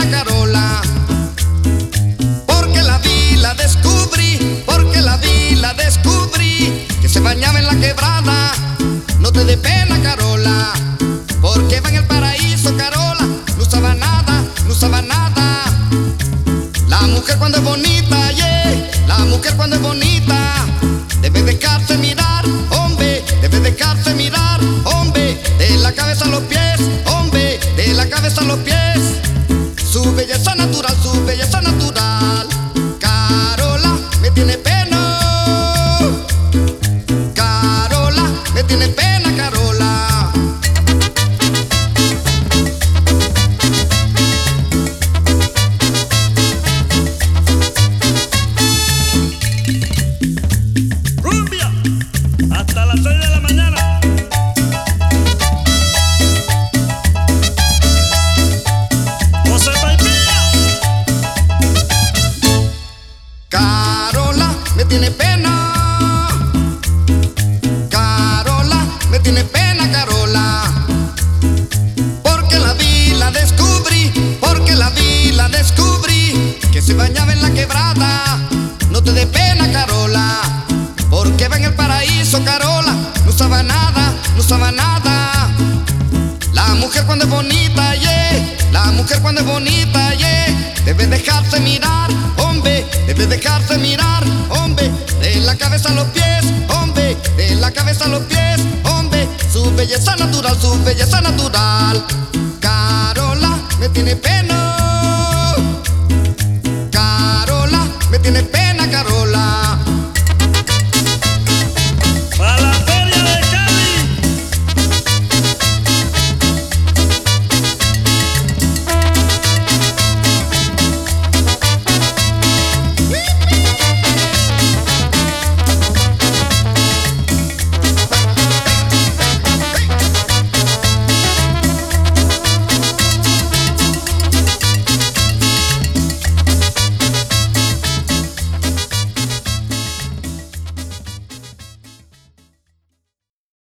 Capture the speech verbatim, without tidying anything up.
pena Carola, porque la vi, la descubrí, porque la vi, la descubrí, que se bañaba en la quebrada. No te dé pena Carola, porque va en el paraíso Carola, no usaba nada, no usaba nada. La mujer cuando es bonita, yeah, la mujer cuando es bonita, debe dejarse mirar, hombre, debe dejarse mirar, hombre, de la cabeza a los pies, hombre, de la cabeza a los pies. Su belleza natural, su belleza natural. Carola me tiene pena, Carola me tiene pena, Carola. Rumbia, hasta las seis de la mañana. José Paipilla. Carola me tiene pena, Carola me tiene pena, Carola, porque la vi, la descubrí, porque la vi, la descubrí, que se bañaba en la quebrada. No te dé pena Carola, porque va en el paraíso Carola, no usaba nada, no usaba nada. La mujer cuando es bonita, yeah, la mujer cuando es bonita, yeah, debe dejarse mirar, hombre, debe dejarse mirar, hombre, de la cabeza a los pies, hombre, de la cabeza a los pies, hombre, su belleza natural, su belleza natural. Carola me tiene pena,